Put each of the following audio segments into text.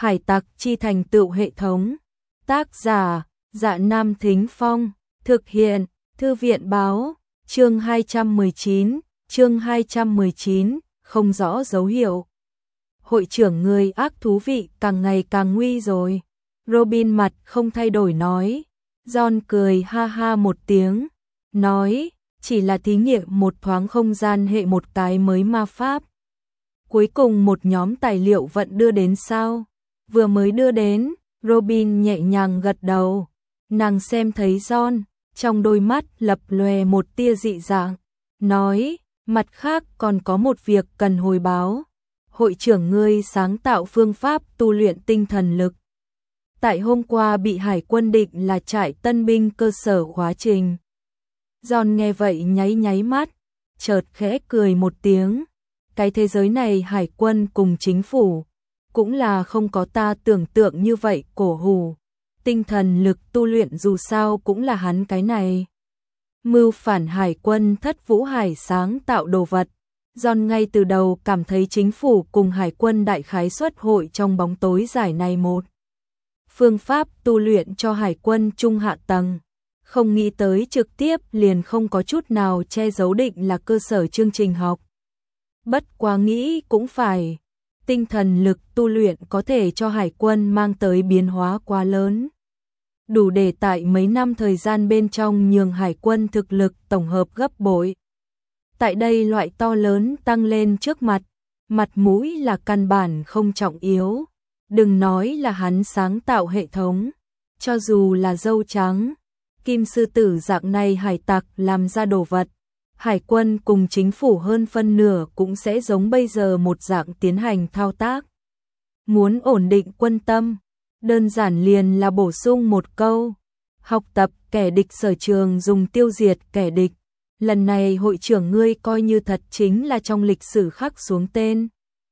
Hải tặc chi thành tựu hệ thống. Tác giả, Dạ Nam Thính Phong. Thực hiện, Thư viện báo. Chương 219, không rõ dấu hiệu. Hội trưởng người ác thú vị càng ngày càng nguy rồi. Robin mặt không thay đổi nói. John cười ha ha một tiếng. Nói, chỉ là thí nghiệm một thoáng không gian hệ một cái mới ma pháp. Cuối cùng một nhóm tài liệu vẫn đưa đến sao? Vừa mới đưa đến, Robin nhẹ nhàng gật đầu. Nàng xem thấy John, trong đôi mắt lập lòe một tia dị dạng. Nói, mặt khác còn có một việc cần hồi báo. Hội trưởng ngươi sáng tạo phương pháp tu luyện tinh thần lực. Tại hôm qua bị hải quân định là trại tân binh cơ sở khóa trình. John nghe vậy nháy nháy mắt, chợt khẽ cười một tiếng. Cái thế giới này hải quân cùng chính phủ, cũng là không có ta tưởng tượng như vậy cổ hủ. Tinh thần lực tu luyện dù sao cũng là hắn cái này. Mưu phản hải quân Thất Vũ Hải sáng tạo đồ vật. John ngay từ đầu cảm thấy chính phủ cùng hải quân đại khái xuất hội trong bóng tối giải này một phương pháp tu luyện cho hải quân trung hạ tầng. Không nghĩ tới trực tiếp liền không có chút nào che giấu định là cơ sở chương trình học. Bất quá nghĩ cũng phải, tinh thần lực tu luyện có thể cho hải quân mang tới biến hóa quá lớn. Đủ để tại mấy năm thời gian bên trong nhường hải quân thực lực tổng hợp gấp bội. Tại đây loại to lớn tăng lên trước mặt, mặt mũi là căn bản không trọng yếu. Đừng nói là hắn sáng tạo hệ thống, cho dù là dâu trắng, kim sư tử dạng này hải tặc làm ra đồ vật. Hải quân cùng chính phủ hơn phân nửa cũng sẽ giống bây giờ một dạng tiến hành thao tác. Muốn ổn định quân tâm, đơn giản liền là bổ sung một câu. Học tập kẻ địch sở trường dùng tiêu diệt kẻ địch. Lần này hội trưởng ngươi coi như thật chính là trong lịch sử khắc xuống tên.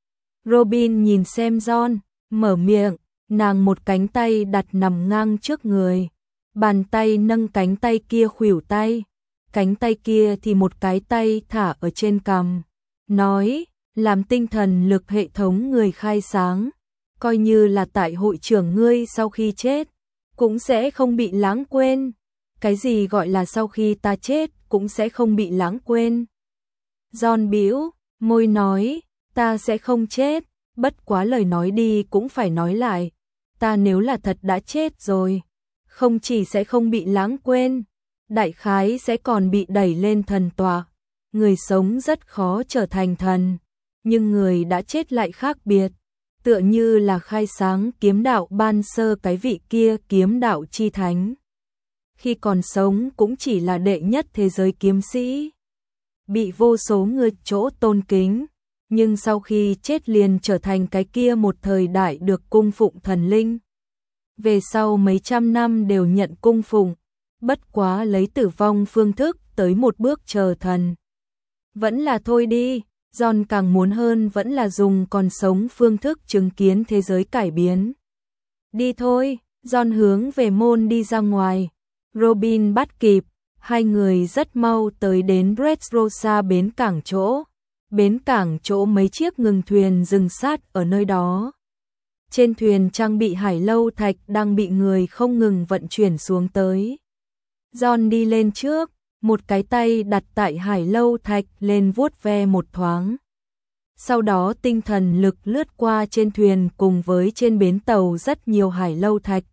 Robin nhìn xem John, mở miệng, nàng một cánh tay đặt nằm ngang trước người. Bàn tay nâng cánh tay kia khuỷu tay. Cánh tay kia thì một cái tay thả ở trên cằm. Nói, làm tinh thần lực hệ thống người khai sáng. Coi như là tại hội trưởng ngươi sau khi chết, cũng sẽ không bị lãng quên. Cái gì gọi là sau khi ta chết, cũng sẽ không bị lãng quên. John bĩu môi nói, ta sẽ không chết, bất quá lời nói đi cũng phải nói lại. Ta nếu là thật đã chết rồi, không chỉ sẽ không bị lãng quên, đại khái sẽ còn bị đẩy lên thần tọa. Người sống rất khó trở thành thần, nhưng người đã chết lại khác biệt. Tựa như là khai sáng kiếm đạo ban sơ cái vị kia kiếm đạo chi thánh. Khi còn sống cũng chỉ là đệ nhất thế giới kiếm sĩ, bị vô số người chỗ tôn kính, nhưng sau khi chết liền trở thành cái kia một thời đại được cung phụng thần linh. Về sau mấy trăm năm đều nhận cung phụng, bất quá lấy tử vong phương thức tới một bước chờ thần. Vẫn là thôi đi, John càng muốn hơn vẫn là dùng còn sống phương thức chứng kiến thế giới cải biến. Đi thôi, John hướng về môn đi ra ngoài. Robin bắt kịp, hai người rất mau tới đến Dressrosa bến cảng chỗ. Bến cảng chỗ mấy chiếc ngừng thuyền dừng sát ở nơi đó. Trên thuyền trang bị hải lâu thạch đang bị người không ngừng vận chuyển xuống tới. John đi lên trước, một cái tay đặt tại hải lâu thạch lên vuốt ve một thoáng. Sau đó tinh thần lực lướt qua trên thuyền cùng với trên bến tàu rất nhiều hải lâu thạch.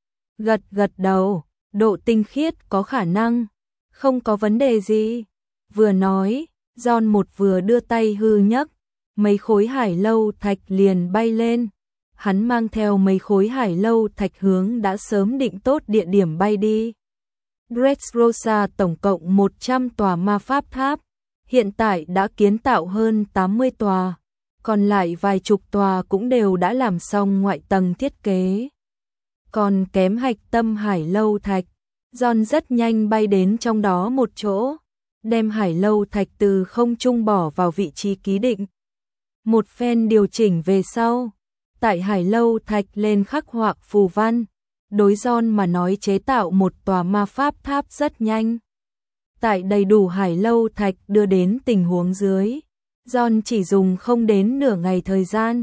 Gật đầu, độ tinh khiết có khả năng, không có vấn đề gì. Vừa nói, John một vừa đưa tay hư nhấc, mấy khối hải lâu thạch liền bay lên. Hắn mang theo mấy khối hải lâu thạch hướng đã sớm định tốt địa điểm bay đi. Dressrosa tổng cộng 100 tòa ma pháp tháp, hiện tại đã kiến tạo hơn 80 tòa, còn lại vài chục tòa cũng đều đã làm xong ngoại tầng thiết kế. Còn kém hạch tâm hải lâu thạch, John rất nhanh bay đến trong đó một chỗ, đem hải lâu thạch từ không trung bỏ vào vị trí ký định. Một phen điều chỉnh về sau, tại hải lâu thạch lên khắc họa phù văn. Đối John mà nói chế tạo một tòa ma pháp tháp rất nhanh. Tại đầy đủ hải lâu thạch đưa đến tình huống dưới, John chỉ dùng không đến nửa ngày thời gian,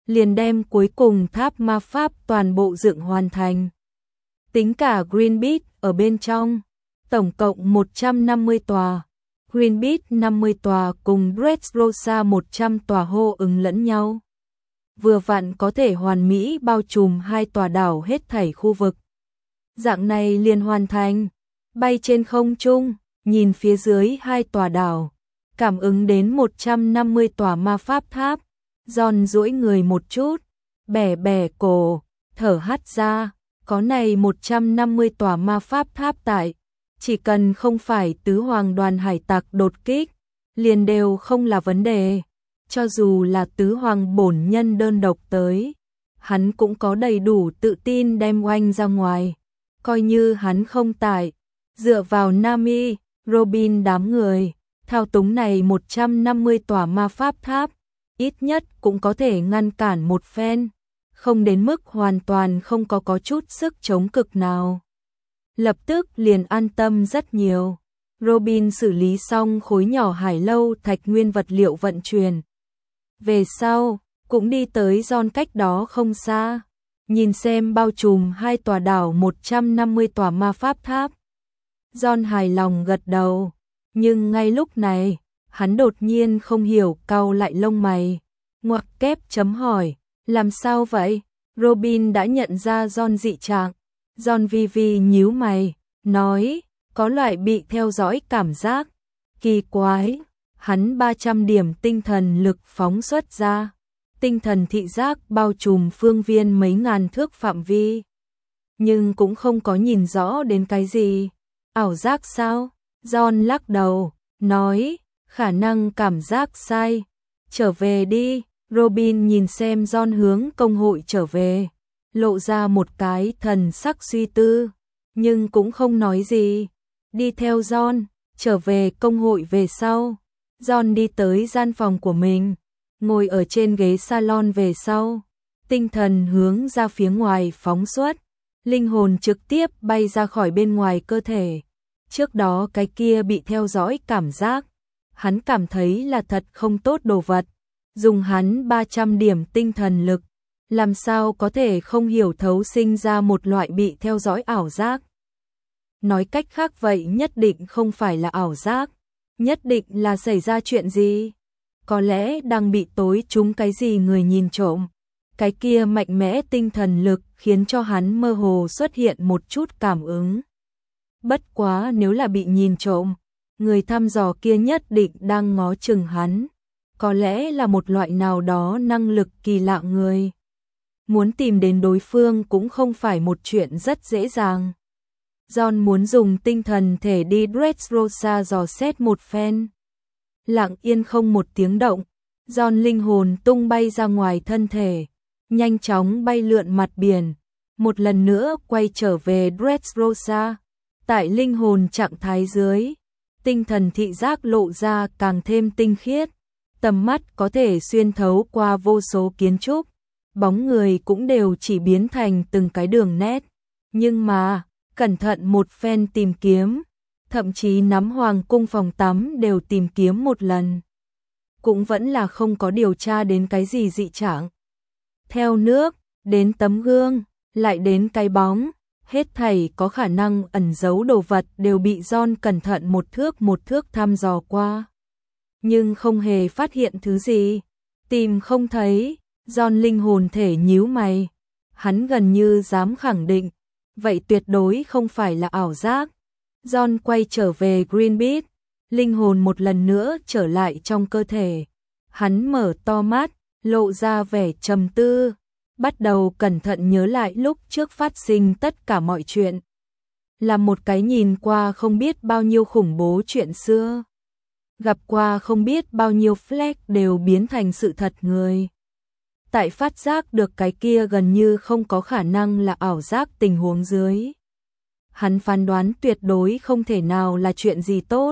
liền đem cuối cùng tháp ma pháp toàn bộ dựng hoàn thành. Tính cả Greenbeat ở bên trong, tổng cộng 150 tòa. Greenbeat 50 tòa cùng Dressrosa 100 tòa hô ứng lẫn nhau. Vừa vặn có thể hoàn mỹ bao trùm 2 tòa đảo hết thảy khu vực. Dạng này liền hoàn thành, bay trên không trung, nhìn phía dưới 2 tòa đảo, cảm ứng đến 150 tòa ma pháp tháp. John duỗi người một chút, bẻ bẻ cổ, thở hắt ra, có này 150 tòa ma pháp tháp tại, chỉ cần không phải tứ hoàng đoàn hải tặc đột kích, liền đều không là vấn đề. Cho dù là tứ hoàng bổn nhân đơn độc tới, hắn cũng có đầy đủ tự tin đem oanh ra ngoài. Coi như hắn không tại, dựa vào Nami, Robin đám người, thao túng này 150 tòa ma pháp tháp, ít nhất cũng có thể ngăn cản một phen, không đến mức hoàn toàn không có chút sức chống cực nào. Lập tức liền an tâm rất nhiều. Robin xử lý xong khối nhỏ hải lâu thạch nguyên vật liệu vận chuyển. Về sau, cũng đi tới John cách đó không xa, nhìn xem bao trùm 2 tòa đảo 150 tòa ma pháp tháp. John hài lòng gật đầu, nhưng ngay lúc này, hắn đột nhiên không hiểu cau lại lông mày, ngoặc kép chấm hỏi, làm sao vậy? Robin đã nhận ra John dị trạng. John vi nhíu mày, nói, có loại bị theo dõi cảm giác. Kỳ quái, hắn 300 điểm tinh thần lực phóng xuất ra. Tinh thần thị giác bao trùm phương viên mấy ngàn thước phạm vi. Nhưng cũng không có nhìn rõ đến cái gì. Ảo giác sao? John lắc đầu, nói, khả năng cảm giác sai. Trở về đi. Robin nhìn xem John hướng công hội trở về, lộ ra một cái thần sắc suy tư, nhưng cũng không nói gì. Đi theo John, trở về công hội về sau. John đi tới gian phòng của mình, ngồi ở trên ghế salon về sau, tinh thần hướng ra phía ngoài phóng xuất, linh hồn trực tiếp bay ra khỏi bên ngoài cơ thể. Trước đó cái kia bị theo dõi cảm giác, hắn cảm thấy là thật không tốt đồ vật. Dùng hắn 300 điểm tinh thần lực, làm sao có thể không hiểu thấu sinh ra một loại bị theo dõi ảo giác. Nói cách khác vậy nhất định không phải là ảo giác, nhất định là xảy ra chuyện gì. Có lẽ đang bị tối trúng cái gì người nhìn trộm. Cái kia mạnh mẽ tinh thần lực khiến cho hắn mơ hồ xuất hiện một chút cảm ứng. Bất quá nếu là bị nhìn trộm, người thăm dò kia nhất định đang ngó chừng hắn. Có lẽ là một loại nào đó năng lực kỳ lạ người. Muốn tìm đến đối phương cũng không phải một chuyện rất dễ dàng. John muốn dùng tinh thần thể đi Dressrosa dò xét một phen. Lặng yên không một tiếng động, John linh hồn tung bay ra ngoài thân thể, nhanh chóng bay lượn mặt biển, một lần nữa quay trở về Dressrosa. Tại linh hồn trạng thái dưới, tinh thần thị giác lộ ra càng thêm tinh khiết. Tầm mắt có thể xuyên thấu qua vô số kiến trúc, bóng người cũng đều chỉ biến thành từng cái đường nét. Nhưng mà, cẩn thận một phen tìm kiếm, thậm chí nắm hoàng cung phòng tắm đều tìm kiếm một lần. Cũng vẫn là không có điều tra đến cái gì dị trạng. Theo nước, đến tấm gương, lại đến cái bóng, hết thảy có khả năng ẩn giấu đồ vật đều bị John cẩn thận một thước thăm dò qua. Nhưng không hề phát hiện thứ gì, tìm không thấy. John linh hồn thể nhíu mày, hắn gần như dám khẳng định, vậy tuyệt đối không phải là ảo giác. John quay trở về Greenbeat, linh hồn một lần nữa trở lại trong cơ thể. Hắn mở to mắt, lộ ra vẻ trầm tư, bắt đầu cẩn thận nhớ lại lúc trước phát sinh tất cả mọi chuyện. Là một cái nhìn qua không biết bao nhiêu khủng bố chuyện xưa. Gặp qua không biết bao nhiêu flash đều biến thành sự thật người. Tại phát giác được cái kia gần như không có khả năng là ảo giác tình huống dưới. Hắn phán đoán tuyệt đối không thể nào là chuyện gì tốt.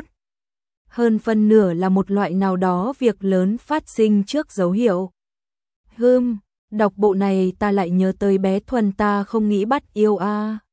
Hơn phân nửa là một loại nào đó việc lớn phát sinh trước dấu hiệu. Đọc bộ này ta lại nhớ tới bé Thuần ta không nghĩ bắt yêu a.